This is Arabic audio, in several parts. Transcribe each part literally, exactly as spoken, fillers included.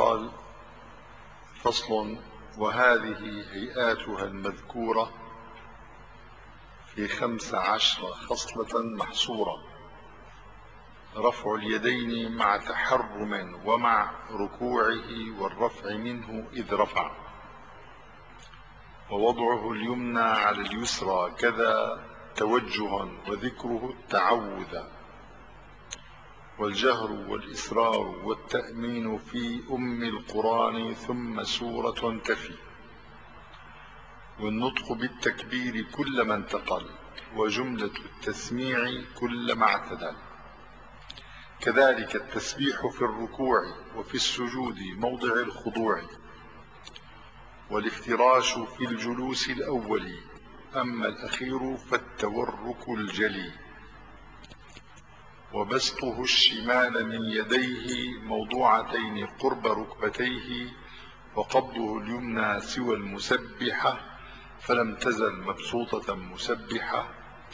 قال: فصل: وهذه هيئاتها المذكورة في خمس عشر خصلة محصورة: رفع اليدين مع تحرم ومع ركوعه والرفع منه إذ رفع، ووضعه اليمنى على اليسرى كذا توجها، وذكره التعوذ، والجهر والإسرار والتأمين في أم القرآن ثم سورة تفي، والنطق بالتكبير كلما انتقل، وجملة التسميع كلما اعتدل، كذلك التسبيح في الركوع وفي السجود موضع الخضوع، والافتراش في الجلوس الأول، أما الأخير فالتورك الجلي، وبسطه الشمال من يديه موضوعتين قرب ركبتيه، وقبضه اليمنى سوى المسبحة فلم تزل مبسوطة مسبحة،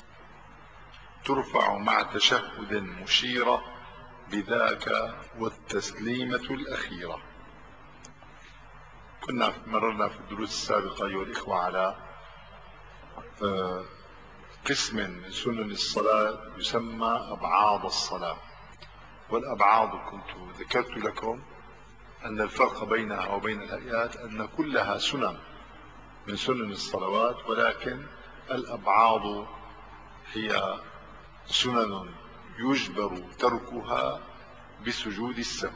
ترفع مع تشهد مشيرة بذاك والتسليمة الأخيرة. كنا مررنا في الدروس السابقة أيها الإخوة على قسم من سنن الصلاة يسمى أبعاض الصلاة، والأبعاض كنت ذكرت لكم أن الفرق بينها وبين الهيئات أن كلها سنن من سنن الصلوات، ولكن الأبعاض هي سنن يجبر تركها بسجود السهو،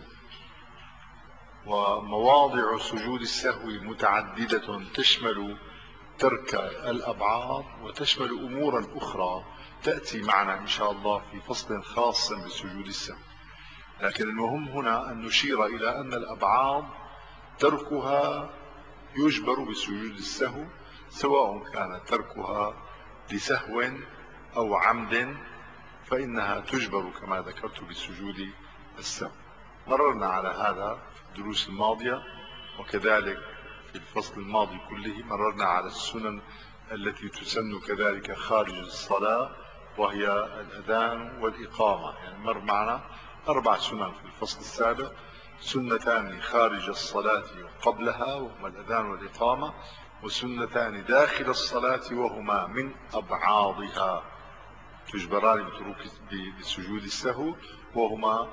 ومواضع سجود السهو متعددة تشمل ترك الأبعاض وتشمل أمورا أخرى تأتي معنا إن شاء الله في فصل خاص بسجود السهو، لكن المهم هنا أن نشير إلى أن الأبعاض تركها يجبر بسجود السهو، سواء كان تركها لسهو أو عمد فإنها تجبر كما ذكرت بسجود السهو. مررنا على هذا في الدروس الماضية، وكذلك في الفصل الماضي كله مررنا على السنن التي تسن كذلك خارج الصلاة، وهي الأذان والإقامة. يعني مر معنا أربع سنن في الفصل السابق، سنتان خارج الصلاة وقبلها وهما الأذان والإقامة، وسنتان داخل الصلاة وهما من أبعاضها تجبران بسجود السهو، وهما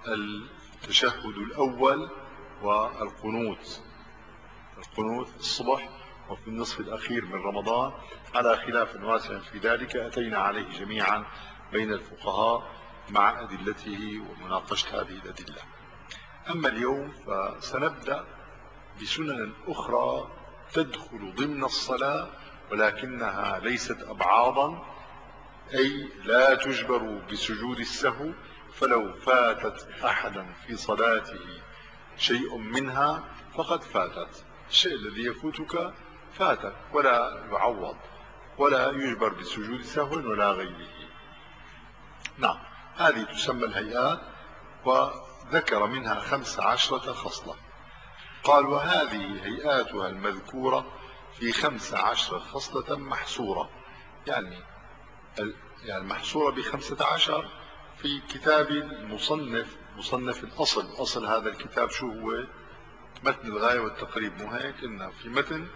التشهد الأول والقنوت، القنوت في الصبح وفي النصف الأخير من رمضان، على خلاف واسع في ذلك أتينا عليه جميعا بين الفقهاء مع أدلته ومناقشة هذه الأدلة. أما اليوم فسنبدأ بسنن أخرى تدخل ضمن الصلاة ولكنها ليست أبعاضا، أي لا تجبر بسجود السهو، فلو فاتت أحدا في صلاته شيء منها فقد فاتت، الشيء الذي يفوتك فاتك ولا يعوض ولا يجبر بسجود سهو ولا غيره. نعم، هذه تسمى الهيئات، وذكر منها خمس عشرة خصلة. قال: وهذه هيئاتها المذكورة في خمس عشرة خصلة محصورة، يعني يعني محصورة بخمسة عشر في كتاب المصنف، مصنف الأصل. أصل هذا الكتاب شو هو؟ متن الغاية والتقريب، مو هيك؟ إن في متن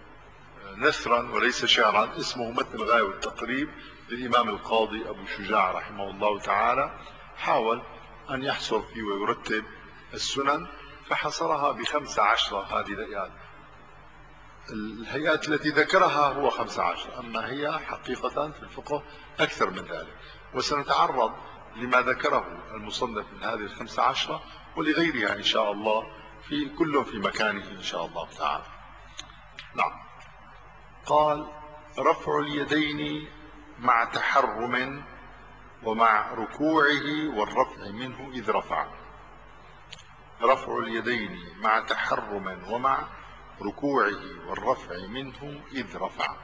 نثرا وليس شعرا اسمه متن الغاية والتقريب للإمام القاضي أبو شجاع رحمه الله تعالى، حاول أن يحصر فيه ويرتب السنن فحصرها بخمس عشرة. هذه الهيئات الهيئات التي ذكرها هو خمس عشر، أما هي حقيقة في الفقه أكثر من ذلك، وسنتعرض لما ذكره المصنف من هذه الخمس عشرة ولغيرها إن شاء الله، في كل في مكانه إن شاء الله تعالى. نعم. قال: رفع اليدين مع تحرم ومع ركوعه والرفع منه إذ رفع. رفع اليدين مع تحرم ومع ركوعه والرفع منه إذ رفع.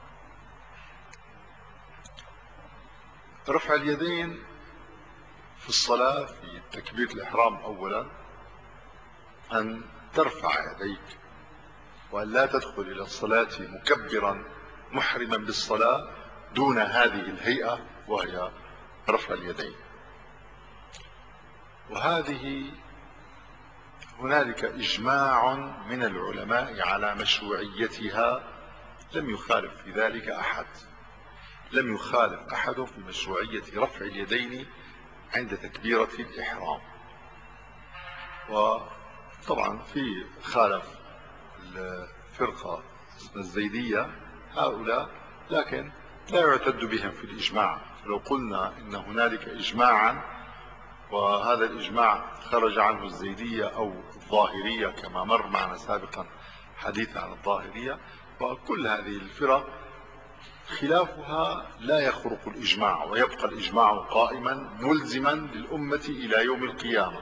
رفع اليدين في الصلاة في تكبيرة الإحرام أولا أن ترفع يديك، وأن لا تدخل إلى الصلاة مكبرا محرما بالصلاة دون هذه الهيئة وهي رفع اليدين. وهذه هنالك إجماع من العلماء على مشروعيتها، لم يخالف في ذلك أحد، لم يخالف أحد في مشروعية رفع اليدين عند تكبيرة الإحرام. وطبعا في خالف الفرقة الزيدية هؤلاء، لكن لا يعتد بهم في الإجماع. فلو قلنا إن هنالك إجماعا وهذا الإجماع خرج عنه الزيدية أو الظاهرية كما مر معنا سابقا حديث عن الظاهرية، وكل هذه الفرق خلافها لا يخرق الإجماع، ويبقى الإجماع قائما ملزما للأمة إلى يوم القيامة.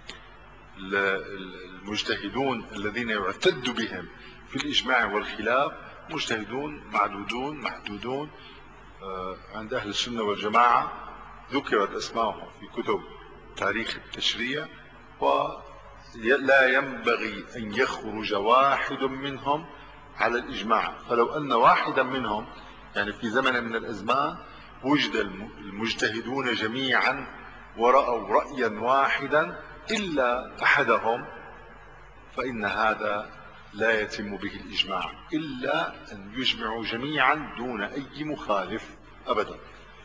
المجتهدون الذين يعتد بهم في الإجماع والخلاف مجتهدون معدودون محدودون عند أهل السنة والجماعة، ذكرت أسماءهم في كتب تاريخ التشريع، ولا ينبغي أن يخرج واحد منهم على الإجماع. فلو أن واحدا منهم يعني في زمن من الأزمان وجد المجتهدون جميعا ورأوا رأيا واحدا إلا أحدهم، فإن هذا لا يتم به الإجماع إلا أن يجمعوا جميعا دون أي مخالف أبدا.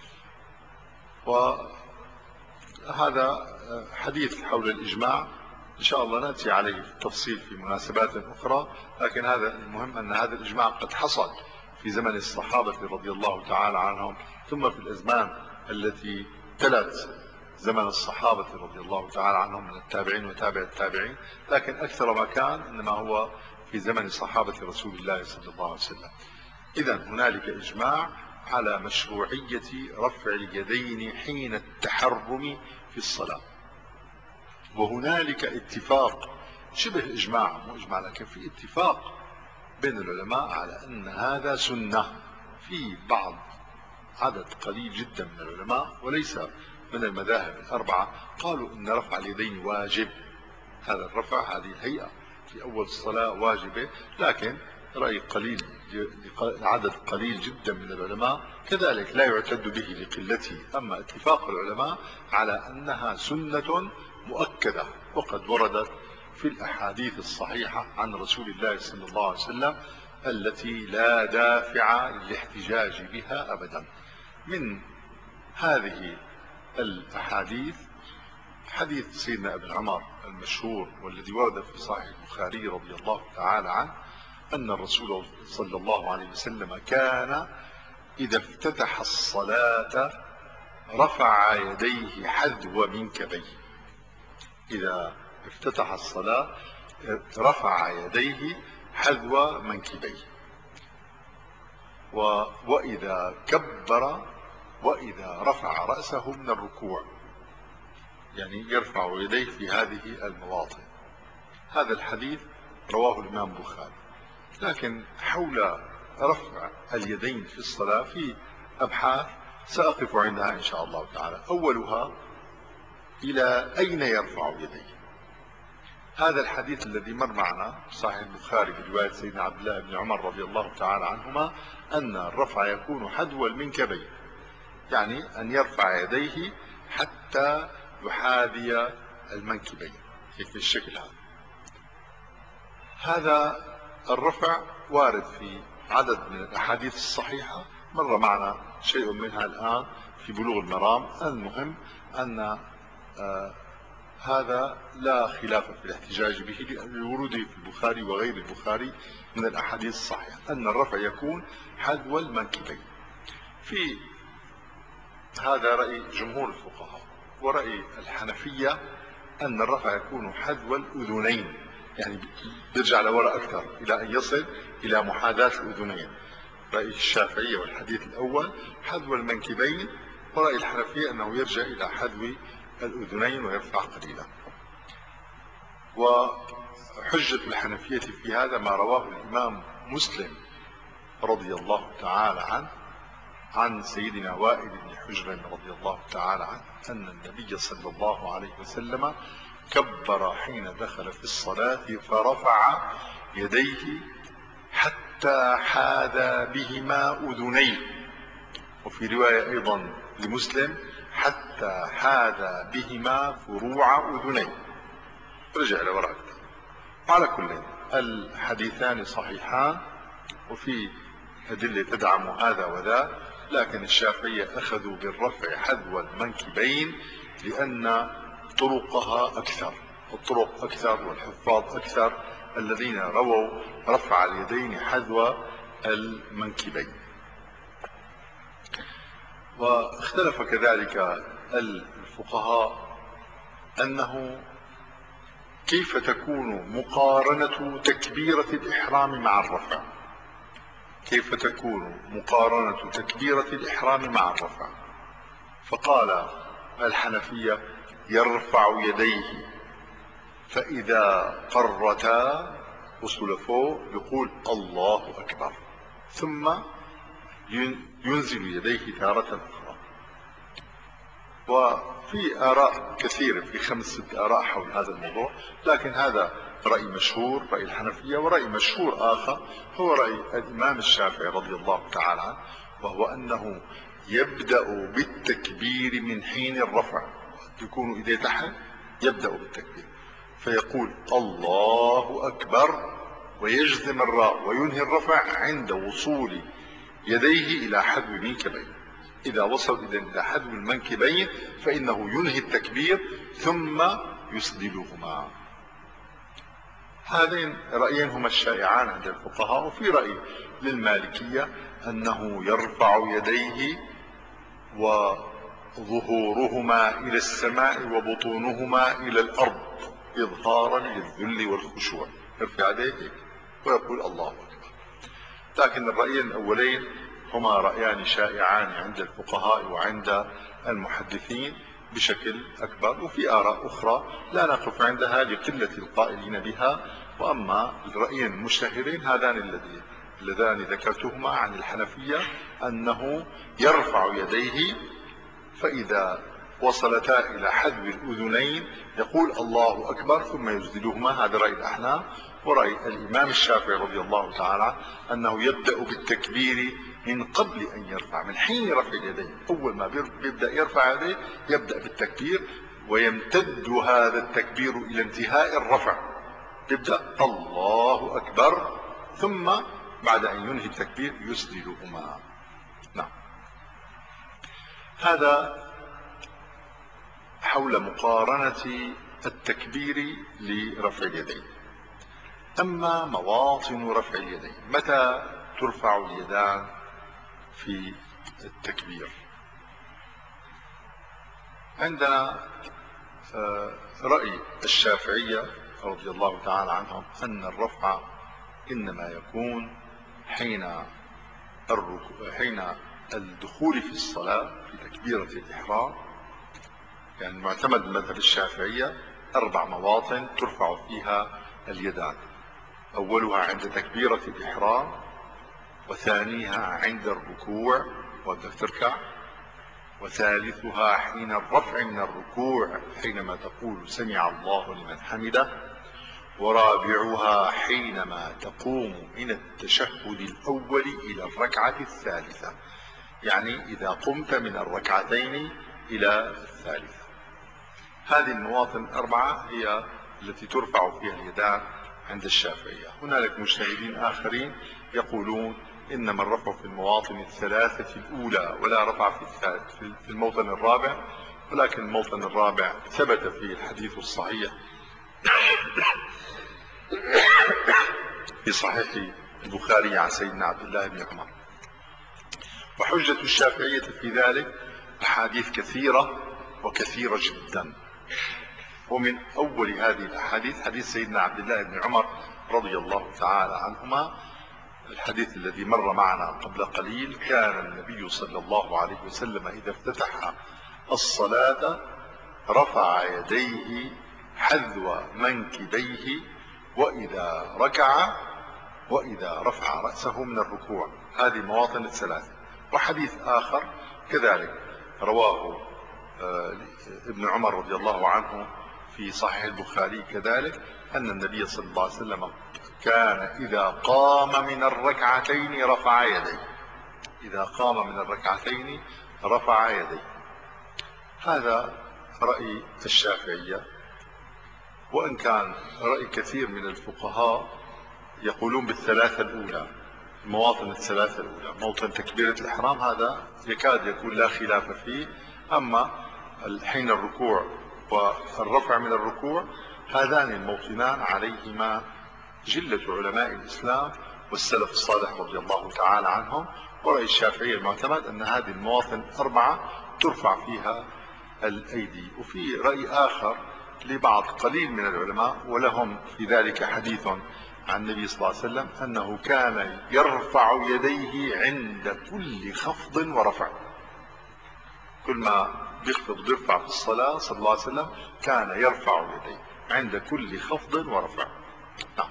وهذا حديث حول الإجماع إن شاء الله نأتي عليه بالتفصيل في مناسبات أخرى، لكن هذا المهم أن هذا الإجماع قد حصل في زمن الصحابة رضي الله تعالى عنهم، ثم في الأزمان التي تلت زمن الصحابة رضي الله تعالى عنهم من التابعين وتابع التابعين، لكن أكثر ما كان إنما هو في زمن صحابة رسول الله صلى الله عليه وسلم. إذا هنالك إجماع على مشروعية رفع اليدين حين التحرم في الصلاة، وهنالك اتفاق شبه إجماع مو إجماع لكن في اتفاق بين العلماء على أن هذا سنة. في بعض عدد قليل جدا من العلماء وليس من المذاهب الأربعة قالوا إن رفع اليدين واجب، هذا الرفع هذه الهيئة في أول الصلاة واجبة، لكن رأي قليل عدد قليل جدا من العلماء كذلك لا يعتد به لقلته. أما اتفاق العلماء على أنها سنة مؤكدة، وقد وردت في الأحاديث الصحيحة عن رسول الله صلى الله عليه وسلم التي لا دافع للاحتجاج بها أبدا. من هذه الأحاديث حديث سيدنا ابن عمر المشهور والذي ورد في صحيح البخاري رضي الله تعالى عنه أن الرسول صلى الله عليه وسلم كان إذا افتتح الصلاة رفع يديه حذو منكبيه. إذا افتتح الصلاة رفع يديه حذو منكبيه، وإذا كبر وإذا رفع رأسه من الركوع، يعني يرفع يديه في هذه المواطن. هذا الحديث رواه الإمام البخاري. لكن حول رفع اليدين في الصلاة في أبحاث سأقف عندها إن شاء الله تعالى. أولها إلى أين يرفع يديه؟ هذا الحديث الذي مر معنا صحيح البخاري برواية سيدنا عبد الله بن عمر رضي الله تعالى عنهما أن الرفع يكون حذو المنكبين، يعني أن يرفع يديه حتى يحاذي المنكبين في الشكل هذا. هذا الرفع وارد في عدد من الأحاديث الصحيحة، مر معنا شيء منها الآن في بلوغ المرام. المهم أن آه هذا لا خلاف في الاحتجاج به لوروده في البخاري وغير البخاري من الأحاديث الصحيحة أن الرفع يكون حذو المنكبين. في هذا رأي جمهور الفقهاء، ورأي الحنفية أن الرفع يكون حذو الأذنين، يعني يرجع لوراء أكثر إلى أن يصل إلى محاذاة الأذنين. رأي الشافعية والحديث الأول حذو المنكبين، ورأي الحنفية أنه يرجع إلى حذو الأذنين ويرفع قليلا. وحجة الحنفية في هذا ما رواه الإمام مسلم رضي الله تعالى عنه عن سيدنا وائل بن حجر رضي الله تعالى عنه أن النبي صلى الله عليه وسلم كبر حين دخل في الصلاة فرفع يديه حتى حاذى بهما أذنيه، وفي رواية أيضا لمسلم حتى حاذى بهما فروع أذنيه. رجع لوراء. وعلى كل الحديثان صحيحان وفي أدلة تدعم هذا وذا، لكن الشافعية أخذوا بالرفع حذو المنكبين لأن طرقها أكثر، الطرق أكثر والحفاظ أكثر الذين رووا رفع اليدين حذو المنكبين. واختلف كذلك الفقهاء أنه كيف تكون مقارنة تكبيرة الإحرام مع الرفع، كيف تكون مقارنة تكبيرة الإحرام مع الرفع. فقال الحنفية يرفع يديه فإذا قرتا وصل فوق يقول الله أكبر ثم ينزل يديه تارة أخرى. وفي آراء كثيرة، في خمسة آراء حول هذا الموضوع، لكن هذا رأي مشهور، رأي الحنفية. ورأي مشهور آخر هو رأي الإمام الشافعي رضي الله تعالى عنه، وهو أنه يبدأ بالتكبير من حين الرفع، يكون إيديه تحت يبدأ بالتكبير فيقول الله أكبر ويجزم الراء وينهي الرفع عند وصول يديه إلى حذو المنكبين. إذا وصل إلى حذو المنكبين فإنه ينهي التكبير ثم يسدلهما. هذين رأيين هما الشائعان عند الفقهاء. وفي رأي للمالكية أنه يرفع يديه وظهورهما إلى السماء وبطونهما إلى الأرض إظهارا للذل والخشوع، يرفع يديه ويقول الله أكبر. لكن الرأيين الأولين هما رأيان شائعان عند الفقهاء وعند المحدثين بشكل أكبر. وفي آراء أخرى لا نقف عندها لقلة القائلين بها. وأما الرأيين المشتهرين هذان الذين اللذان ذكرتهما عن الحنفية أنه يرفع يديه فإذا وصلتا إلى حذو الأذنين يقول الله أكبر ثم يسدلهما، هذا رأي الأحناف. ورأي الإمام الشافعي رضي الله تعالى أنه يبدأ بالتكبير من قبل أن يرفع، من حين رفع اليدين، أول ما يبدأ يرفع يديه يبدأ بالتكبير ويمتد هذا التكبير إلى انتهاء الرفع، يبدأ الله أكبر ثم بعد أن ينهي التكبير يسدلهما. نعم، هذا حول مقارنة التكبير لرفع اليدين. أما مواطن رفع اليدين، متى ترفع اليدان في التكبير؟ عندنا رأي الشافعية رضي الله تعالى عنهم أن الرفع إنما يكون حين حين الدخول في الصلاة في تكبيرة الإحرام. يعني معتمد مذهب الشافعية أربع مواطن ترفع فيها اليدان، أولها عند تكبيرة الإحرام، وثانيها عند الركوع وأنت تركع، وثالثها حين الرفع من الركوع حينما تقول سمع الله لمن حمده، ورابعها حينما تقوم من التشهد الأول إلى الركعة الثالثة، يعني إذا قمت من الركعتين إلى الثالثة. هذه المواطن الأربعة هي التي ترفع فيها اليدان عند الشافعية. هنالك مجتهدين آخرين يقولون إنما الرفع في المواطن الثلاثة الأولى ولا رفع في الموطن الرابع، ولكن الموطن الرابع ثبت فيه الحديث الصحيح في صحيح البخاري عن سيدنا عبد الله بن عمر. وحجة الشافعية في ذلك أحاديث كثيرة وكثيرة جدا، ومن أول هذه الأحاديث حديث سيدنا عبد الله بن عمر رضي الله تعالى عنهما، الحديث الذي مر معنا قبل قليل: كان النبي صلى الله عليه وسلم إذا افتتح الصلاة رفع يديه حذو منكبيه وإذا ركع وإذا رفع رأسه من الركوع. هذه مواطن الثلاث. وحديث آخر كذلك رواه ابن عمر رضي الله عنه في صحيح البخاري كذلك، أن النبي صلى الله عليه وسلم كان إذا قام من الركعتين رفع يديه، إذا قام من الركعتين رفع يديه. هذا رأي الشافعية. وإن كان رأي كثير من الفقهاء يقولون بالثلاثة الأولى، المواطن الثلاثة الأولى، موطن تكبيرة الإحرام هذا يكاد يكون لا خلاف فيه، أما حين الركوع والرفع من الركوع هذان الموطنان عليهما جلة علماء الإسلام والسلف الصالح رضي الله تعالى عنهم. ورأي الشافعي المعتمد أن هذه المواطن أربعة ترفع فيها الأيدي. وفي رأي آخر لبعض قليل من العلماء ولهم في ذلك حديث عن النبي صلى الله عليه وسلم أنه كان يرفع يديه عند كل خفض ورفع، كل ما بيخفض بيرفع في الصلاة صلى الله عليه وسلم كان يرفع يديه عند كل خفض ورفع. نعم.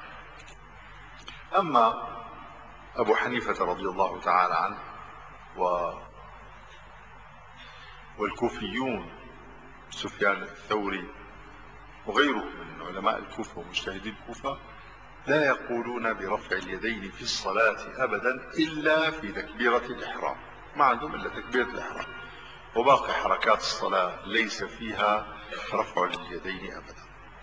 أما أبو حنيفة رضي الله تعالى عنه و والكوفيون سفيان الثوري وغيره من علماء الكوفة ومجتهدي الكوفة لا يقولون برفع اليدين في الصلاة أبدا إلا في تكبيرة الإحرام، ما عندهم إلا تكبيرة الإحرام، وباقي حركات الصلاة ليس فيها رفع اليدين أبدا.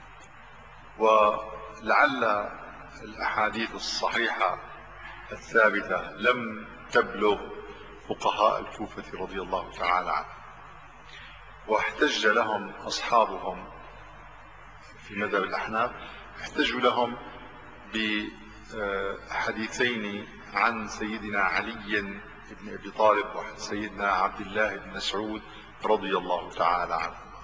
ولعل الأحاديث الصحيحة الثابتة لم تبلغ فقهاء الكوفة رضي الله تعالى عنهم، واحتج لهم أصحابهم في مذهب الأحناف، احتجوا لهم بحديثين عن سيدنا علي بن أبي طالب وعن سيدنا عبد الله بن مسعود رضي الله تعالى عنهما،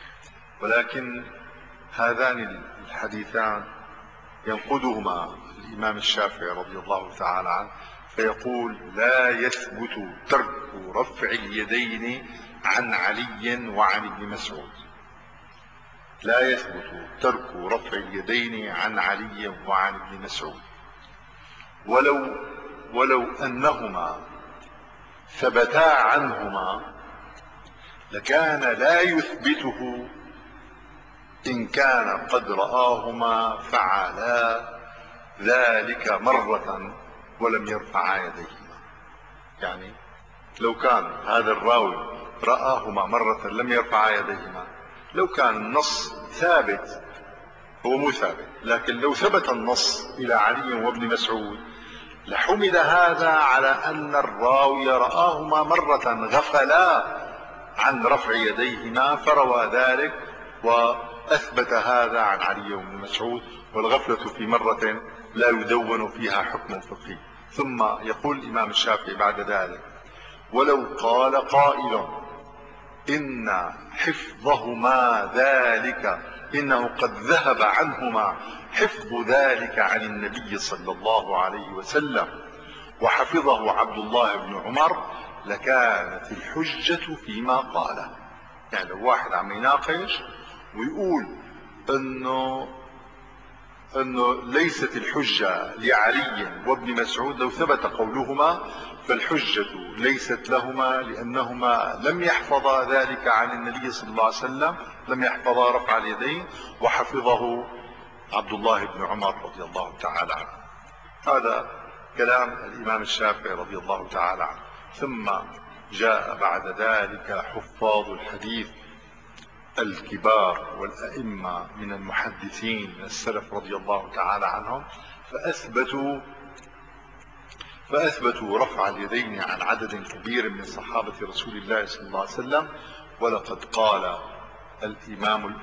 ولكن هذان الحديثان ينقدهما الإمام الشافعي رضي الله تعالى عنه فيقول لا يثبت ترك رفع اليدين عن علي وعن ابن مسعود، لا يثبت ترك رفع اليدين عن علي وعن ابن مسعود، ولو ولو أنهما ثبتا عنهما لكان لا يثبته إن كان قد رآهما فعلا ذلك مرة ولم يرفعا يديهما. يعني لو كان هذا الراوي رآهما مرة لم يرفعا يديهما، لو كان النص ثابت، هو مو ثابت، لكن لو ثبت النص إلى علي وابن مسعود لحمل هذا على أن الراوي رآهما مرة غفلا عن رفع يديهما فروى ذلك وأثبت هذا عن علي وابن مسعود، والغفلة في مرة لا يدون فيها حكم فقهي. ثم يقول الإمام الشافعي بعد ذلك ولو قال قائل إن حفظهما ذلك إنه قد ذهب عنهما حفظ ذلك عن النبي صلى الله عليه وسلم وحفظه عبد الله بن عمر لكانت الحجة فيما قاله. يعني لو واحد عم يناقش ويقول انه انه ليست الحجة لعلي وابن مسعود لو ثبت قولهما فالحجة ليست لهما لأنهما لم يحفظا ذلك عن النبي صلى الله عليه وسلم، لم يحفظا رفع اليدين وحفظه عبد الله بن عمر رضي الله تعالى عنه. هذا كلام الإمام الشافعي رضي الله تعالى عنه. ثم جاء بعد ذلك حفاظ الحديث الكبار والأئمة من المحدثين من السلف رضي الله تعالى عنهم فأثبتوا فأثبتوا رفع اليدين عن عدد كبير من صحابة رسول الله صلى الله عليه وسلم. ولقد قال الإمام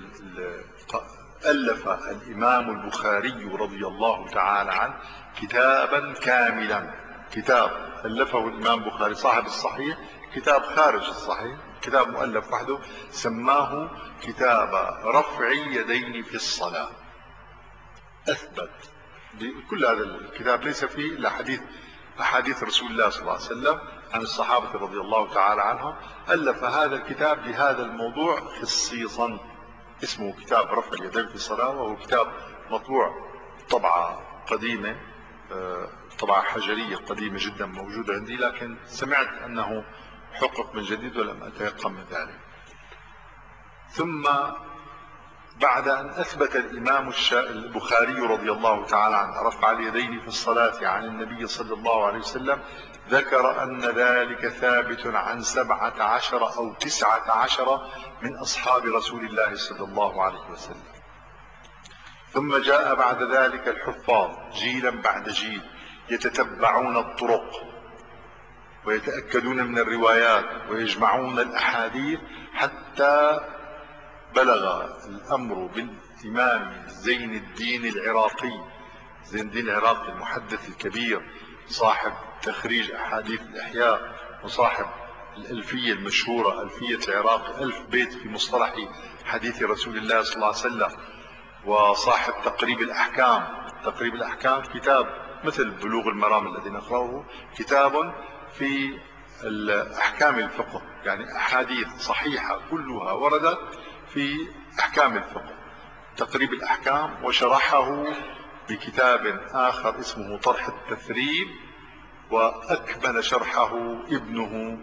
ألف الإمام البخاري رضي الله تعالى عنه كتابا كاملا، كتاب ألفه الإمام البخاري صاحب الصحيح، كتاب خارج الصحيح، كتاب مؤلف وحده سماه كتاب رفع يدين في الصلاة. أثبت كل هذا الكتاب ليس فيه إلا حديث أحاديث رسول الله صلى الله عليه وسلم عن الصحابة رضي الله تعالى عنهم. ألف هذا الكتاب بهذا الموضوع خصيصا، اسمه كتاب رفع اليدين في الصلاة، وهو كتاب مطبوع طبعة قديمة، طبعة حجرية قديمة جدا موجودة عندي، لكن سمعت أنه حقق من جديد ولم أتيقن من ذلك. ثم بعد أن أثبت الإمام البخاري رضي الله تعالى عنه رفع اليدين في الصلاة عن النبي صلى الله عليه وسلم ذكر أن ذلك ثابت عن سبعة عشر أو تسعة عشر من أصحاب رسول الله صلى الله عليه وسلم. ثم جاء بعد ذلك الحفاظ جيلا بعد جيل يتتبعون الطرق ويتأكدون من الروايات ويجمعون الأحاديث، حتى بلغ الأمر بالإمام زين الدين العراقي. زين الدين العراقي المحدث الكبير صاحب تخريج أحاديث الإحياء وصاحب الألفية المشهورة ألفية العراقي، ألف بيت في مصطلح حديث رسول الله صلى الله عليه وسلم، وصاحب تقريب الأحكام. تقريب الأحكام كتاب مثل بلوغ المرام الذي نقرأه، كتاب في أحكام الفقه، يعني أحاديث صحيحة كلها وردت في أحكام الفقه. تقريب الأحكام، وشرحه بكتاب آخر اسمه طرح التثريب، وأكمل شرحه ابنه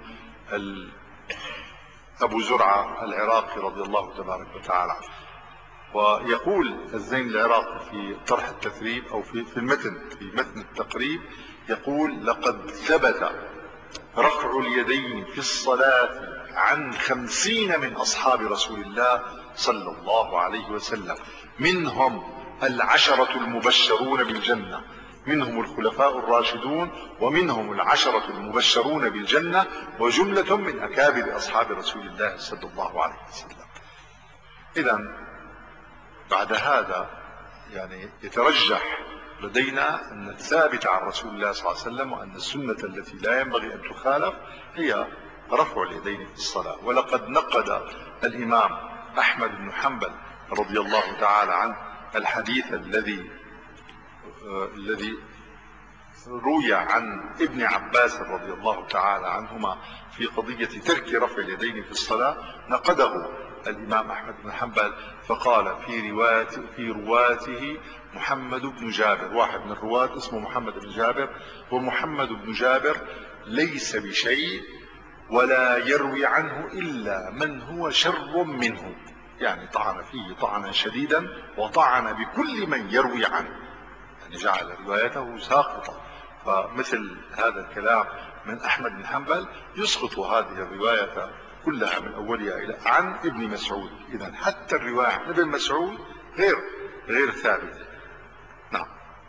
أبو زرعة العراقي رضي الله تبارك وتعالى. ويقول الزين العراقي في طرح التثريب أو في في المتن في متن التقريب، يقول: لقد ثبت رفع اليدين في الصلاة عن خمسين من أصحاب رسول الله صلى الله عليه وسلم، منهم العشرة المبشرون بالجنة، منهم الخلفاء الراشدون، ومنهم العشرة المبشرون بالجنة، وجملة من أكابر أصحاب رسول الله صلى الله عليه وسلم. إذن بعد هذا يعني يترجح لدينا أن الثابت عن رسول الله صلى الله عليه وسلم وأن السنة التي لا ينبغي أن تخالف هي رفع اليدين في الصلاة. ولقد نقد الإمام أحمد بن حنبل رضي الله تعالى عنه الحديث الذي آه الذي روي عن ابن عباس رضي الله تعالى عنهما في قضية ترك رفع اليدين في الصلاة. نقده الإمام أحمد بن حنبل فقال في رواية في رواته محمد بن جابر، واحد من الرواة اسمه محمد بن جابر، ومحمد بن جابر ليس بشيء ولا يروي عنه إلا من هو شر منه، يعني طعن فيه طعنا شديدا وطعن بكل من يروي عنه، يعني جعل روايته ساقطة. فمثل هذا الكلام من أحمد بن حنبل يسقط هذه الرواية كلها من أولها إلى عن ابن مسعود. إذن حتى الرواية عن ابن مسعود غير غير ثابتة. نعم.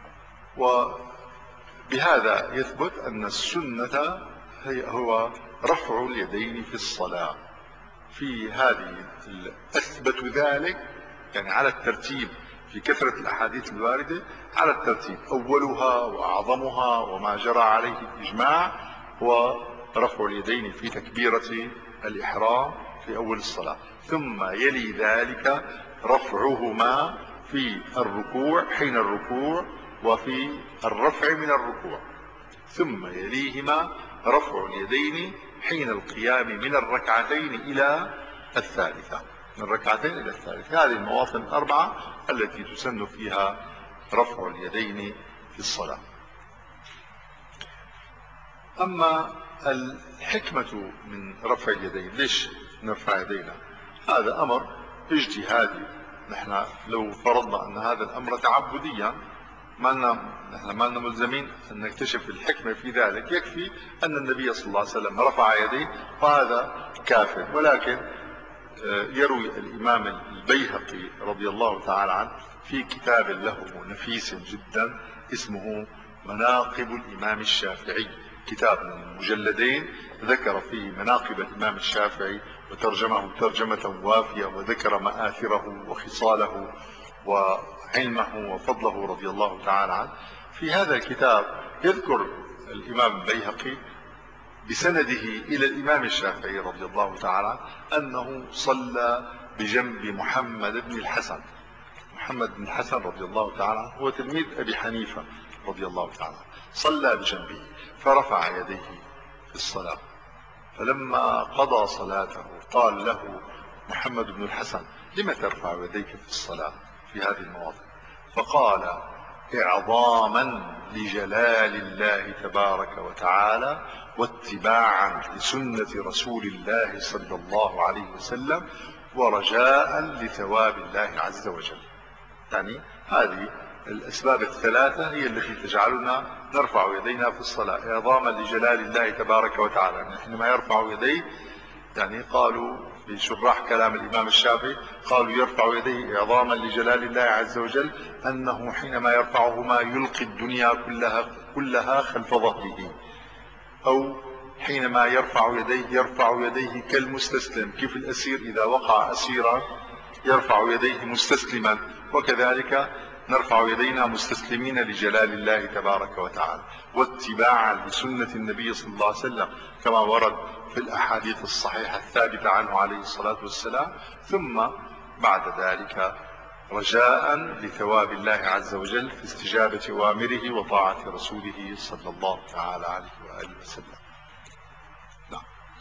وبهذا يثبت أن السنة هي هو رفع اليدين في الصلاة. في هذه أثبت ذلك يعني على الترتيب في كثرة الأحاديث الواردة، على الترتيب أولها وأعظمها وما جرى عليه الإجماع هو رفع اليدين في تكبيرة الإحرام في أول الصلاة، ثم يلي ذلك رفعهما في الركوع حين الركوع وفي الرفع من الركوع، ثم يليهما رفع اليدين حين القيام من الركعتين إلى الثالثة، من الركعتين إلى الثالثة. هذه المواطن الأربعة التي تسن فيها رفع اليدين في الصلاة. أما الحكمة من رفع اليدين، ليش نرفع يدينا؟ هذا أمر اجتهادي. نحن لو فرضنا أن هذا الأمر تعبديا ما لنا نحن ما لنا ملزمين أن نكتشف الحكمة في ذلك، يكفي أن النبي صلى الله عليه وسلم رفع يديه فهذا كافر. ولكن يروي الإمام البيهقي رضي الله تعالى عنه في كتاب له نفيس جدا اسمه مناقب الإمام الشافعي، كتاب من مجلدين ذكر فيه مناقب الإمام الشافعي وترجمه ترجمة وافية، وذكر مآثره وخصاله وعلمه وفضله رضي الله تعالى عنه. في هذا الكتاب يذكر الإمام البيهقي بسنده إلى الإمام الشافعي رضي الله تعالى عنه أنه صلى بجنب محمد بن الحسن. محمد بن الحسن رضي الله تعالى عنه هو تلميذ أبي حنيفة رضي الله تعالى عنه، صلى بجنبه فرفع يديه في الصلاة، فلما قضى صلاته قال له محمد بن الحسن: لم ترفع يديك في الصلاة في هذه المواضع؟ فقال: إعظاما لجلال الله تبارك وتعالى واتباعا لسنة رسول الله صلى الله عليه وسلم ورجاء لثواب الله عز وجل. يعني هذه الأسباب الثلاثة هي التي تجعلنا نرفع يدينا في الصلاة، إعظاما لجلال الله تبارك وتعالى. يعني حينما يرفع يديه يعني قالوا في شراح كلام الإمام الشافعي قالوا يرفع يديه إعظاما لجلال الله عز وجل، أنه حينما يرفعهما يلقي الدنيا كلها كلها خلف ظهره، أو حينما يرفع يديه يرفع يديه كالمستسلم، كيف الأسير إذا وقع أسيرا يرفع يديه مستسلما، وكذلك نرفع يدينا مستسلمين لجلال الله تبارك وتعالى، واتباعا لسنة النبي صلى الله عليه وسلم كما ورد في الأحاديث الصحيحة الثابتة عنه عليه الصلاة والسلام. ثم بعد ذلك رجاء لثواب الله عز وجل في استجابة أوامره وطاعة رسوله صلى الله تعالى عليه وآله وسلم. نعم.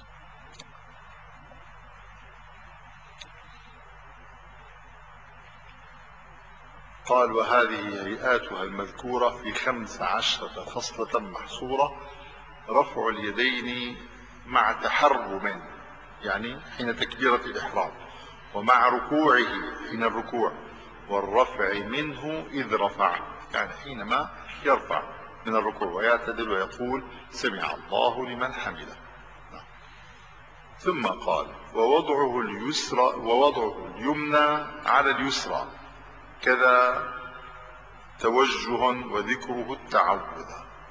قال: وهذه هيئاتها المذكورة في خمس عشرة خصلة محصورة: رفع اليدين مع تحرم، يعني حين تكبيرة الإحرام، ومع ركوعه حين الركوع، والرفع منه إذ رفع، يعني حينما يرفع من الركوع ويعتدل ويقول سمع الله لمن حمده. ثم قال: ووضعه اليسرى ووضعه اليمنى على اليسرى كذا توجه وذكره التعوذ.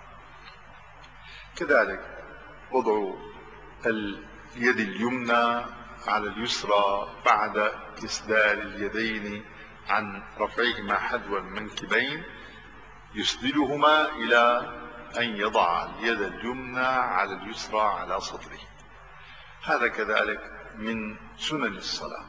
كذلك وضع اليد اليمنى على اليسرى بعد إسدال اليدين عن رفعهما حذو المنكبين، يسدلهما إلى أن يضع اليد اليمنى على اليسرى على صدره. هذا كذلك من سنن الصلاة.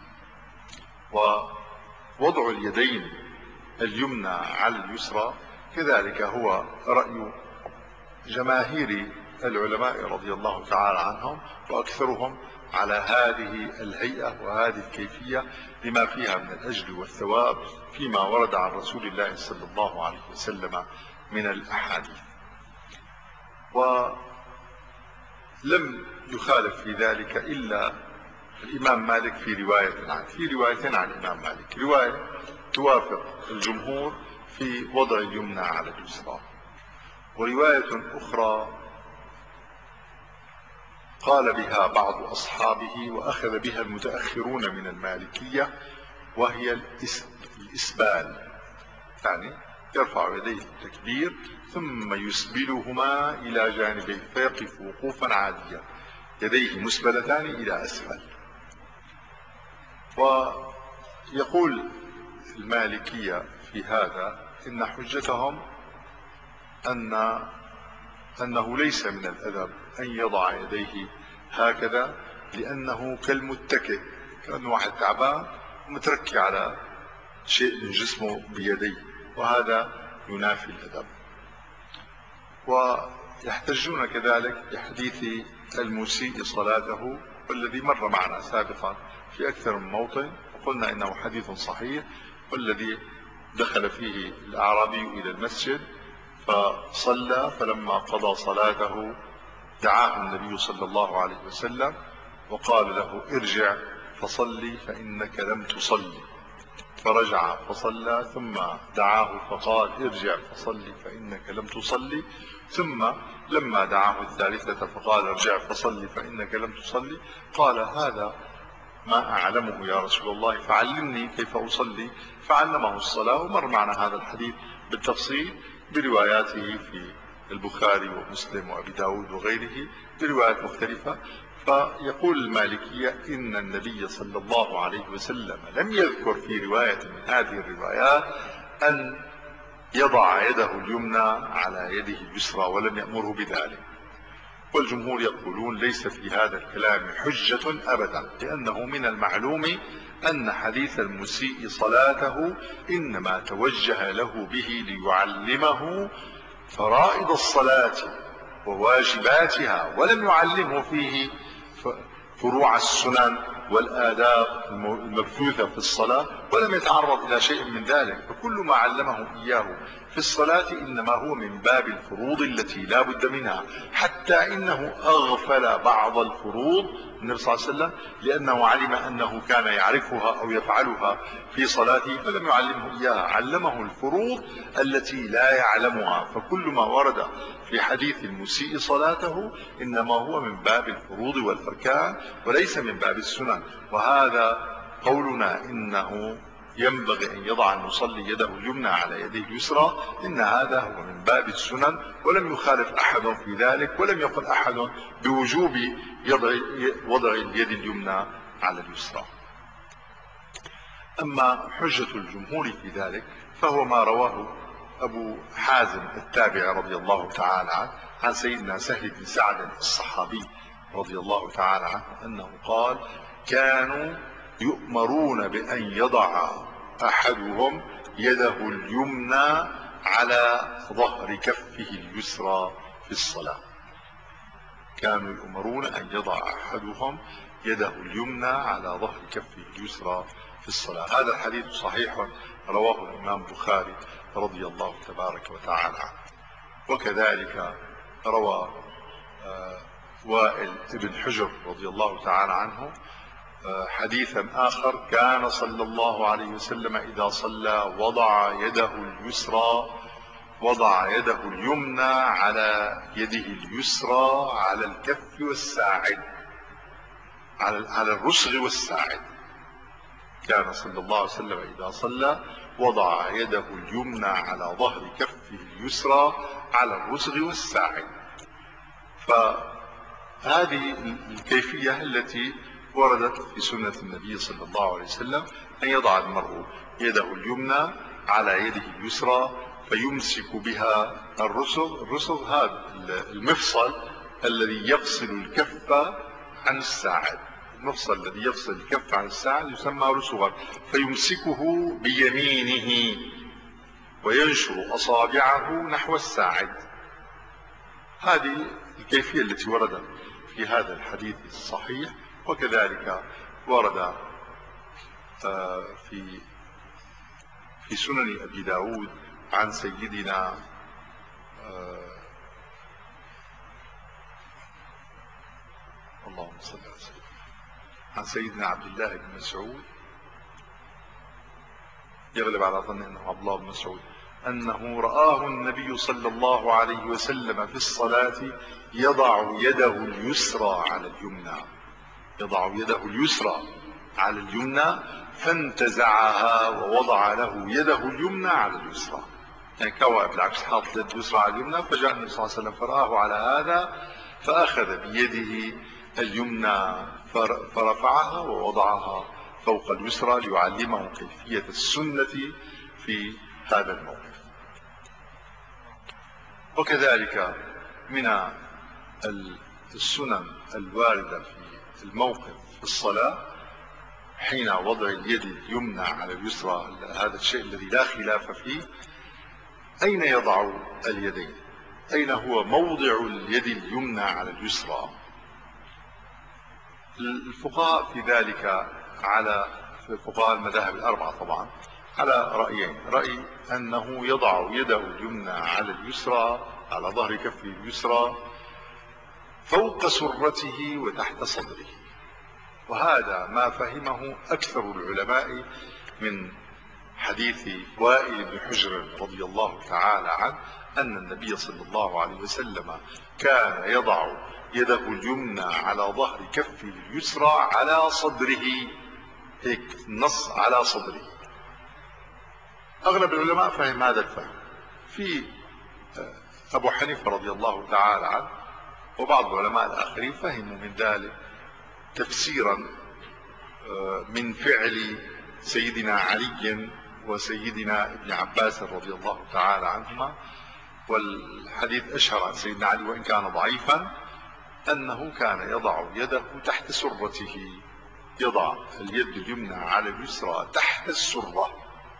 ووضع اليدين اليمنى على اليسرى كذلك هو رأي جماهير العلماء رضي الله تعالى عنهم، وأكثرهم على هذه الهيئة وهذه الكيفية لما فيها من الأجر والثواب فيما ورد عن رسول الله صلى الله عليه وسلم من الأحاديث. ولم يخالف في ذلك إلا الإمام مالك في رواية عنه، في روايتين عن الإمام مالك، رواية توافق الجمهور في وضع اليمنى على اليسرى، ورواية أخرى قال بها بعض أصحابه وأخذ بها المتأخرون من المالكية، وهي الإسبال، يعني يرفع يديه التكبير ثم يسبلهما إلى جانبيه فيقف وقوفا عاديا، يديه مسبلتان إلى أسفل. ويقول المالكية في هذا إن حجتهم أن أنه ليس من الأدب أن يضع يديه هكذا، لأنه كالمتكئ، كأنه واحد تعبان متركي على شيء من جسمه بيديه، وهذا ينافي الأدب. ويحتجون كذلك بحديث المسيء صلاته والذي مر معنا سابقا في أكثر من موطن، وقلنا إنه حديث صحيح، والذي دخل فيه الأعرابي إلى المسجد فصلى، فلما قضى صلاته دعاه النبي صلى الله عليه وسلم وقال له ارجع فصلي فإنك لم تصلي، فرجع فصلى، ثم دعاه فقال ارجع فصلي فإنك لم تصلي، ثم لما دعاه الثالثة فقال ارجع فصلي فإنك لم تصلي، قال هذا ما أعلمه يا رسول الله فعلمني كيف أصلي، فعلمه الصلاة. ومر معنا هذا الحديث بالتفصيل برواياته في البخاري ومسلم وأبي داود وغيره بروايات مختلفة. فيقول المالكية إن النبي صلى الله عليه وسلم لم يذكر في رواية من هذه الروايات أن يضع يده اليمنى على يده اليسرى، ولم يأمره بذلك. والجمهور يقولون ليس في هذا الكلام حجة أبدا، لأنه من المعلوم أن حديث المسيء صلاته إنما توجه له به ليعلمه فرائض الصلاة وواجباتها، ولم يعلمه فيه فروع السنن والآداب المبثوثة في الصلاة، ولم يتعرض إلى شيء من ذلك، فكل ما علمه إياه في الصلاة إنما هو من باب الفروض التي لا بد منها، حتى إنه أغفل بعض الفروض النبي صلى الله عليه وسلم لأنه علم أنه كان يعرفها أو يفعلها في صلاته فلم يعلمه إياها، علمه الفروض التي لا يعلمها. فكل ما ورد في حديث المسيء صلاته إنما هو من باب الفروض والأركان وليس من باب السنن. وهذا قولنا إنه ينبغي أن يضع المصلي يده اليمنى على يده اليسرى إن هذا هو من باب السنن، ولم يخالف أحد في ذلك، ولم يقل أحد بوجوب وضع اليد اليمنى على اليسرى. أما حجة الجمهور في ذلك فهو ما رواه أبو حازم التابعي رضي الله تعالى عنه عن سيدنا سهل بن سعد الصحابي رضي الله تعالى عنه أنه قال: كانوا يؤمرون بأن يضع أحدهم يده اليمنى على ظهر كفه اليسرى في الصلاة. كانوا يؤمرون أن يضع أحدهم يده اليمنى على ظهر كفه اليسرى في الصلاة. هذا الحديث صحيح رواه الإمام البخاري رضي الله تبارك وتعالى عنه. وكذلك روى وائل بن حجر رضي الله تعالى عنه حديثا آخر: كان صلى الله عليه وسلم إذا صلى وضع يده اليسرى وضع يده اليمنى على يده اليسرى على الكف والساعد، على على الرسغ والساعد. كان صلى الله عليه وسلم إذا صلى وضع يده اليمنى على ظهر كفه اليسرى على الرسغ والساعد. فهذه الكيفية التي وردت في سنة النبي صلى الله عليه وسلم أن يضع المرء يده اليمنى على يده اليسرى فيمسك بها الرسغ. الرسغ هذا المفصل الذي يفصل الكف عن الساعد، المفصل الذي يفصل الكف عن الساعد يسمى رسغا، فيمسكه بيمينه وينشر أصابعه نحو الساعد. هذه الكيفية التي وردت في هذا الحديث الصحيح. وكذلك ورد في في سنن أبي داود عن سيدنا اللهم صل على سيدنا عن سيدنا عبد الله بن مسعود، يغلب على ظن انه عبد الله بن مسعود، انه رآه النبي صلى الله عليه وسلم في الصلاة يضع يده اليسرى على اليمنى، يضع يده اليسرى على اليمنى فانتزعها ووضع له يده اليمنى على اليسرى، يعني كوا بالعكس حاط اليد اليسرى على اليمنى. فجاء النبي صلى الله عليه وسلم فرآه على هذا فأخذ بيده اليمنى فرفعها ووضعها فوق اليسرى ليعلمه كيفية السنة في هذا الموقف. وكذلك من السنن الواردة في الموقف في الصلاة حين وضع اليد اليمنى على اليسرى، هذا الشيء الذي لا خلاف فيه، أين يضع اليدين؟ أين هو موضع اليد اليمنى على اليسرى؟ الفقهاء في ذلك على فقهاء المذاهب الأربعة طبعا على رأيين: رأي أنه يضع يده اليمنى على اليسرى على ظهر كفه اليسرى فوق سرته وتحت صدره، وهذا ما فهمه أكثر العلماء من حديث وائل بن حجر رضي الله تعالى عنه أن النبي صلى الله عليه وسلم كان يضع يده اليمنى على ظهر كفه اليسرى على صدره، هيك النص على صدره. أغلب العلماء فهم هذا الفهم. في أبو حنيفة رضي الله تعالى عنه وبعض العلماء الآخرين فهموا من ذلك تفسيرا من فعل سيدنا علي وسيدنا ابن عباس رضي الله تعالى عنهما. والحديث أشهر عن سيدنا علي وإن كان ضعيفا أنه كان يضع يده تحت سرته، يضع اليد اليمنى على اليسرى تحت السرة،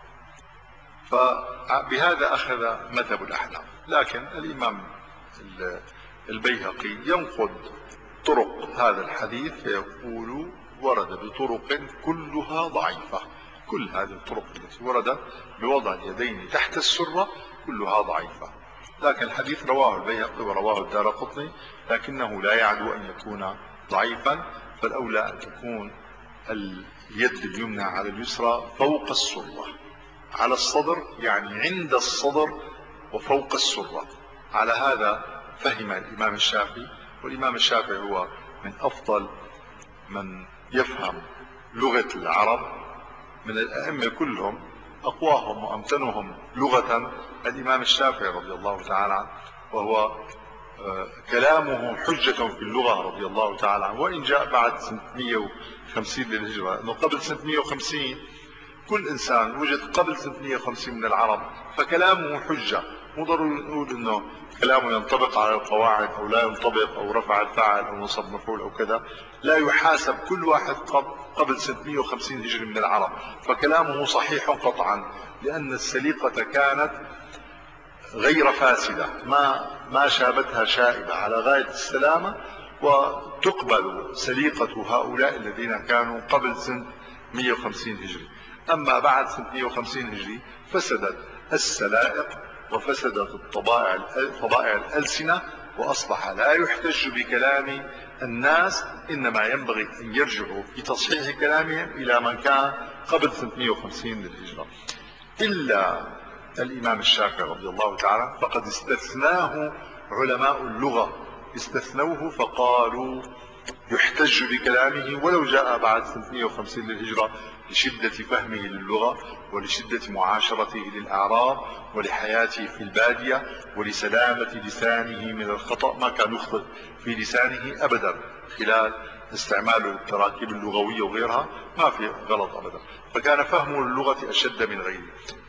فبهذا أخذ مذهب الأحناف. لكن الإمام البيهقي ينقد طرق هذا الحديث فيقول ورد بطرق كلها ضعيفة، كل هذه الطرق التي وردت بوضع اليدين تحت السرة كلها ضعيفة. لكن الحديث رواه البيهقي ورواه الدارقطني، لكنه لا يعدو أن يكون ضعيفا، فالأولى أن تكون اليد اليمنى على اليسرى فوق السرة على الصدر، يعني عند الصدر وفوق السرة. على هذا فهم الإمام الشافعي، والإمام الشافعي هو من أفضل من يفهم لغة العرب من الأئمة كلهم، أقواهم وأمتنهم لغة الإمام الشافعي رضي الله تعالى عنه، وهو كلامه حجة في اللغة رضي الله تعالى عنه، وإن جاء بعد سنة مئة وخمسين للهجرة، أنه قبل سنة مئة وخمسين كل إنسان وجد قبل سنة مئة وخمسين من العرب فكلامه حجة. مو ضروري نقول إنه كلامه ينطبق على القواعد أو لا ينطبق، أو رفع الفاعل أو نصب مفعول أو كذا، لا يحاسب كل واحد قبل سنة مئة وخمسين هجري من العرب، فكلامه صحيح قطعا، لأن السليقة كانت غير فاسدة، ما ما شابتها شائبة، على غاية السلامة، وتقبل سليقة هؤلاء الذين كانوا قبل سنة مئة وخمسين هجري. أما بعد سنة مئة وخمسين هجري فسدت السلائق وفسدت الطبائع طبائع الألسنة، وأصبح لا يحتج بكلام الناس، إنما ينبغي أن يرجعوا في تصحيح كلامهم إلى من كان قبل سنة مئة وخمسين للهجرة. إلا الإمام الشافعي رضي الله تعالى فقد استثناه علماء اللغة، استثنوه فقالوا يحتج بكلامه ولو جاء بعد سنة مئة وخمسين للهجرة، لشدة فهمه للغة ولشدة معاشرته للأعراب ولحياته في البادية ولسلامة لسانه من الخطأ، ما كان يخطئ في لسانه أبدا خلال استعماله للتراكيب اللغوية وغيرها، ما في غلط أبدا، فكان فهمه للغة أشد من غيره.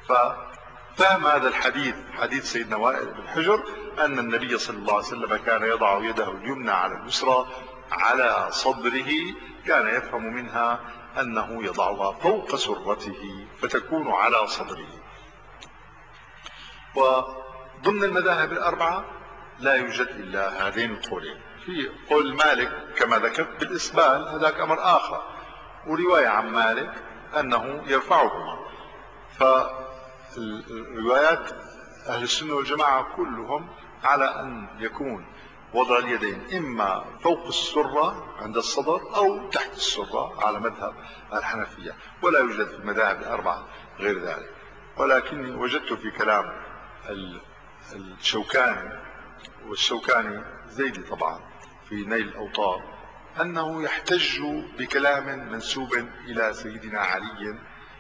ففهم هذا الحديث، حديث سيدنا وائل بن حجر، أن النبي صلى الله عليه وسلم كان يضع يده اليمنى على اليسرى على صدره، كان يفهم منها أنه يضعها فوق سرته فتكون على صدره. وضمن المذاهب الأربعة لا يوجد إلا هذين القولين. في قول مالك كما ذكرت بالإسبال، هذاك أمر آخر، ورواية عن مالك أنه يرفعهما. فالروايات أهل السنة والجماعة كلهم على أن يكون وضع اليدين إما فوق السرة عند الصدر أو تحت السرة على مذهب الحنفية، ولا يوجد في المذاهب الأربعة غير ذلك. ولكني وجدت في كلام الشوكاني، والشوكاني زيدي طبعا في نيل الأوطار، أنه يحتج بكلام منسوب إلى سيدنا علي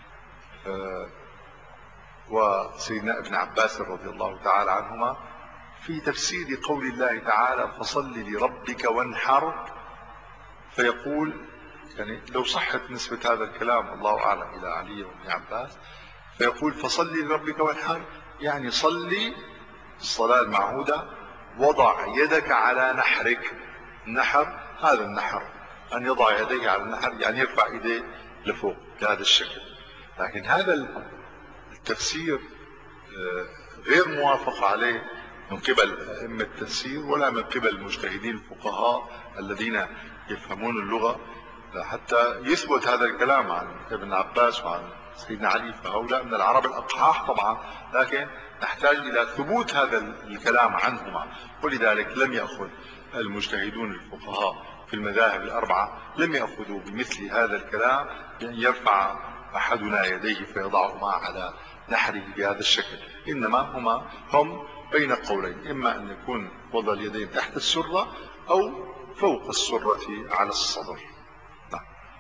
وسيدنا ابن عباس رضي الله تعالى عنهما في تفسير قول الله تعالى فصل لربك وانحر، فيقول يعني لو صحت نسبة هذا الكلام الله أعلم إلى علي وابن عباس، فيقول فصل لربك وانحر يعني صلي الصلاة المعهودة، وضع يدك على نحرك. النحر هذا النحر، أن يضع يديه على النحر يعني يرفع يديه لفوق بهذا الشكل. لكن هذا التفسير غير موافق عليه من قبل أئمة التفسير ولا من قبل المجتهدين الفقهاء الذين يفهمون اللغة، حتى يثبت هذا الكلام عن ابن عباس وعن سيدنا علي، فهؤلاء من العرب الأقحاح طبعا، لكن نحتاج إلى ثبوت هذا الكلام عنهما. ولذلك لم يأخذ المجتهدون الفقهاء في المذاهب الأربعة لم يأخذوا بمثل هذا الكلام، بأن يرفع أحدنا يديه فيضعهما على نحره بهذا الشكل، إنما هما هم بين قولين، إما أن يكون وضع اليدين تحت السرة أو فوق السرة على الصدر. نعم.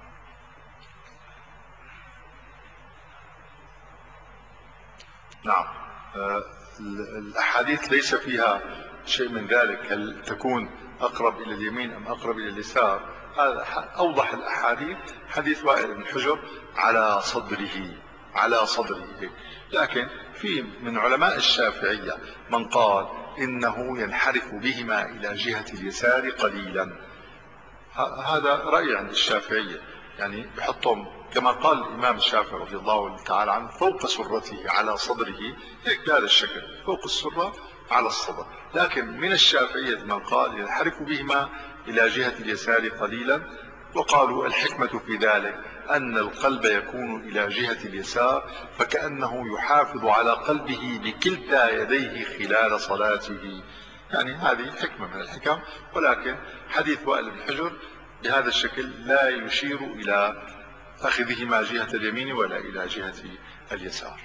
نعم. آه الأحاديث ليس فيها شيء من ذلك، هل تكون أقرب إلى اليمين أم أقرب إلى اليسار؟ هذا أوضح الأحاديث حديث وائل بن حجر على صدره على صدره. لكن في من علماء الشافعية من قال إنه ينحرف بهما إلى جهة اليسار قليلا، هذا رأي عند الشافعية، يعني بحطهم كما قال الإمام الشافعي رضي الله تعالى عنه فوق سرته على صدره، هيك بهذا الشكل فوق السرة على الصدر. لكن من الشافعية من قال ينحرف بهما إلى جهة اليسار قليلا، وقالوا الحكمة في ذلك أن القلب يكون إلى جهة اليسار، فكأنه يحافظ على قلبه بكلتا يديه خلال صلاته. يعني هذه حكمة من الحكم، ولكن حديث وائل بن حجر بهذا الشكل لا يشير إلى أخذهما جهة اليمين ولا إلى جهة اليسار.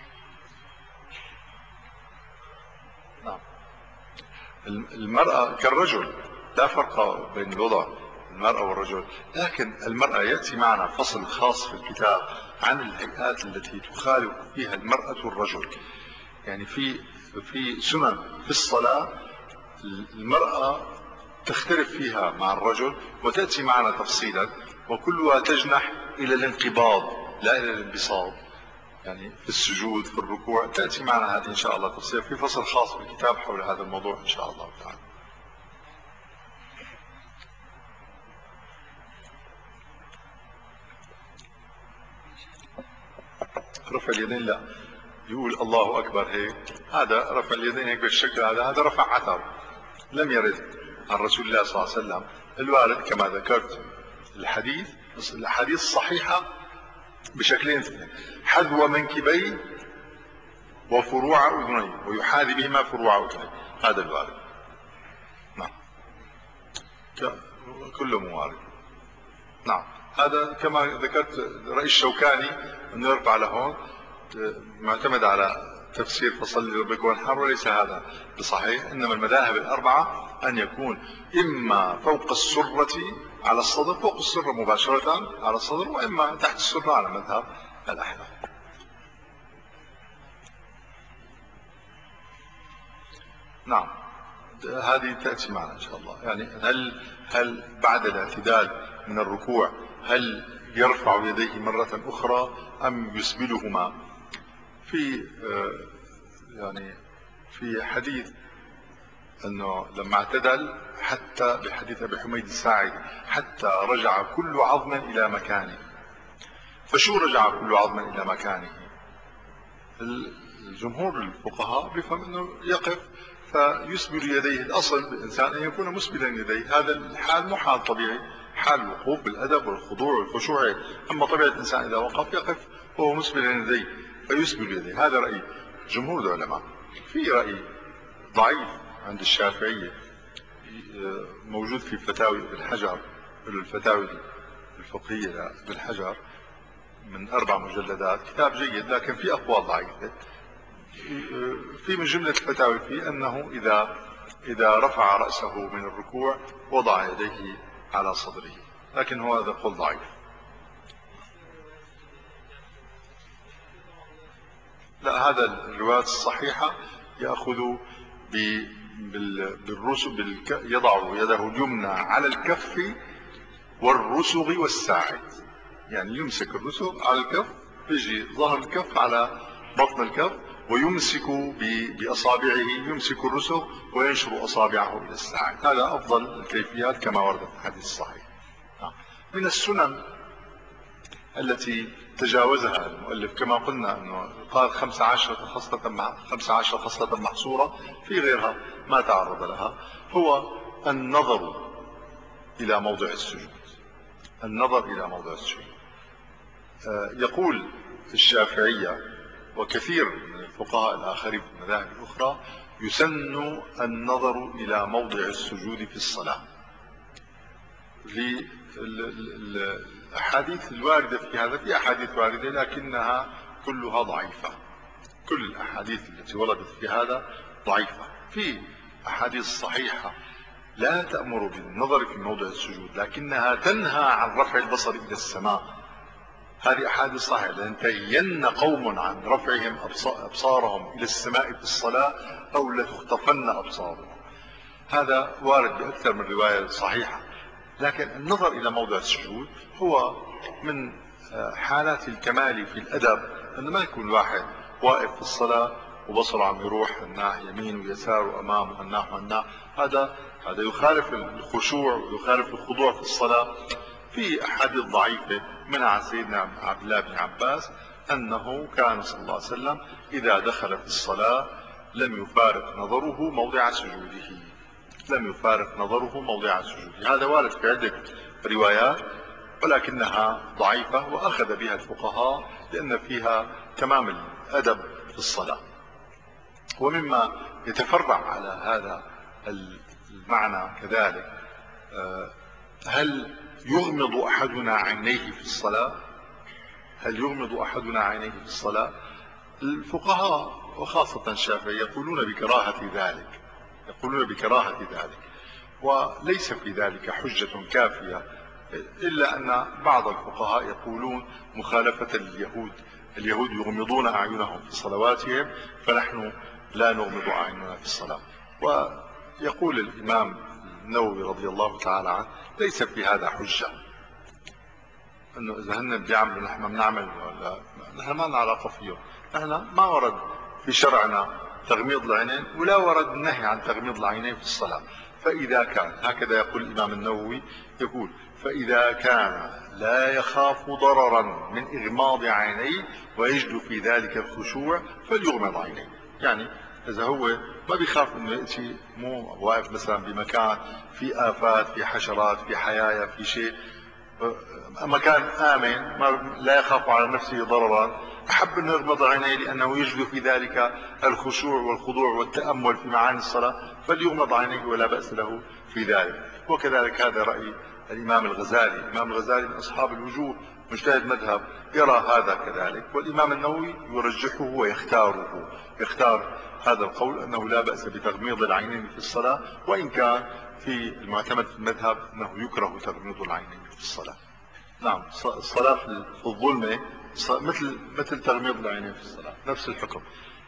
نعم. المرأة كالرجل، لا فرق بين الوضع المرأة والرجل، لكن المرأة يأتي معنا فصل خاص في الكتاب عن الهيئات التي تخالف فيها المرأة الرجل. يعني في في سنن في الصلاة المرأة تختلف فيها مع الرجل، وتأتي معنا تفصيلا، وكلها تجنح إلى الانقباض لا إلى الانبساط. يعني في السجود في الركوع تأتي معنا هذه إن شاء الله تفصيل في فصل خاص في الكتاب حول هذا الموضوع إن شاء الله تعالى. رفع اليدين لا، يقول الله أكبر هيك، هذا رفع اليدين هيك بالشكل هذا، هذا رفع عثر، لم يرد عن رسول الله صلى الله عليه وسلم. الوارد كما ذكرت الحديث الأحاديث الصحيحة بشكلين اثنين: حذو منكبيه وفروع أذنيه، ويحاذي بهما فروع أذنيه، هذا الوارد. نعم كله موارد. نعم هذا كما ذكرت رأي الشوكاني أنه يرفع لهون معتمد على تفسير فصل لربك وانحر، وليس هذا بصحيح. إنما المذاهب الأربعة أن يكون إما فوق السرة على الصدر، فوق السرة مباشرة على الصدر، وإما تحت السرة على مذهب الأحناف. نعم هذه تأتي معنا إن شاء الله. يعني هل هل بعد الاعتدال من الركوع هل يرفع يديه مرة أخرى أم يسبلهما؟ في يعني في حديث أنه لما اعتدل حتى بحديث أبي حميد الساعدي حتى رجع كل عظم إلى مكانه. فشو رجع كل عظم إلى مكانه؟ الجمهور الفقهاء بيفهم أنه يقف فيسبل يديه. الأصل بالإنسان أن يكون مسبلا يديه، هذا الحال مو حال طبيعي، حال الوقوف بالأدب والخضوع والخشوع. أما طبيعة الإنسان إذا وقف يقف وهو مسبلا يديه فيسبل يديه، هذا رأي جمهور العلماء. في رأي ضعيف عند الشافعية موجود في فتاوي ابن حجر، الفتاوي الفقهية لابن حجر من أربع مجلدات، كتاب جيد لكن في أقوال ضعيفة. في من جملة الفتاوي فيه أنه إذا إذا رفع رأسه من الركوع وضع يديه على صدره، لكن هو هذا قول ضعيف. لا، هذا الروايات الصحيحة يأخذ بالرسغ، يضع يده اليمنى على الكف والرسغ والساعد، يعني يمسك الرسغ على الكف، يجي ظهر الكف على بطن الكف ويمسك بأصابعه، يمسك الرسغ وينشر أصابعه إلى الساعد. هذا أفضل الكيفيات كما ورد في الحديث الصحيح. من السنن التي تجاوزها المؤلف كما قلنا أنه قال خمس عشرة خصلة خمس عشرة خصلة محصورة، في غيرها ما تعرض لها، هو النظر إلى موضع السجود. النظر إلى موضع السجود. يقول الشافعية وكثير من الفقهاء الآخرين في المذاهب الأخرى يسن النظر إلى موضع السجود في الصلاة. الأحاديث الواردة في هذا، في أحاديث واردة لكنها كلها ضعيفة. كل الأحاديث التي وردت في هذا ضعيفة. في أحاديث صحيحة لا تأمر بالنظر في موضع السجود لكنها تنهى عن رفع البصر إلى السماء. هذه أحاديث صحيحة: لينتهين قوم عن رفعهم أبصارهم إلى السماء في الصلاة أو لتخطفن أبصارهم. هذا وارد بأكثر من رواية صحيحة. لكن النظر إلى موضع السجود هو من حالات الكمال في الأدب، أن ما يكون واحد واقف في الصلاة وبصره عم يروح الناحية يمين ويسار وأمامه الناح والناح، هذا هذا يخالف الخشوع ويخالف الخضوع في الصلاة. في أحاديث ضعيفة منها عن سيدنا عبد الله بن عباس أنه كان صلى الله عليه وسلم إذا دخل في الصلاة لم يفارق نظره موضع سجوده، لم يفارق نظره موضع سجوده. هذا وارد في عدة روايات ولكنها ضعيفة وأخذ بها الفقهاء لأن فيها تمام الأدب في الصلاة. ومما يتفرع على هذا المعنى كذلك، هل يغمض أحدنا عينيه في الصلاة؟ هل يغمض أحدنا عينيه في الصلاة؟ الفقهاء وخاصة الشافعي يقولون بكراهة ذلك، يقولون بكراهة ذلك، وليس في ذلك حجة كافية، إلا أن بعض الفقهاء يقولون مخالفة اليهود، اليهود يغمضون أعينهم في صلواتهم فنحن لا نغمض أعيننا في الصلاة. ويقول الإمام النووي رضي الله تعالى عنه ليس في هذا حجة، انه اذا هن بيعملوا نحن بنعمل ولا نحن ما لنا علاقه فيهم، نحن ما ورد في شرعنا تغميض العينين ولا ورد النهي عن تغميض العينين في الصلاه. فاذا كان هكذا يقول الامام النووي، يقول فاذا كان لا يخاف ضررا من اغماض عينيه ويجد في ذلك الخشوع فليغمض عينيه. يعني اذا هو ما بيخاف انه ياتي، مو واقف مثلا بمكان في افات، في حشرات، في حيايا، في شيء، مكان آمن ما لا يخاف على نفسه ضررا، أحب أن يغمض عينيه لأنه يجد في ذلك الخشوع والخضوع والتأمل في معاني الصلاة، فليغمض عينيه ولا بأس له في ذلك. وكذلك هذا رأي الإمام الغزالي، الإمام الغزالي من أصحاب الوجوه، مجتهد مذهب، يرى هذا كذلك، والإمام النووي يرجحه ويختاره، يختار هذا القول أنه لا بأس بتغميض العينين في الصلاة، وإن كان في المعتمد في المذهب أنه يكره تغميض العينين في الصلاة. نعم، الصلاة في الظلمة مثل مثل تغميض العينين في الصلاة، نفس الحكم.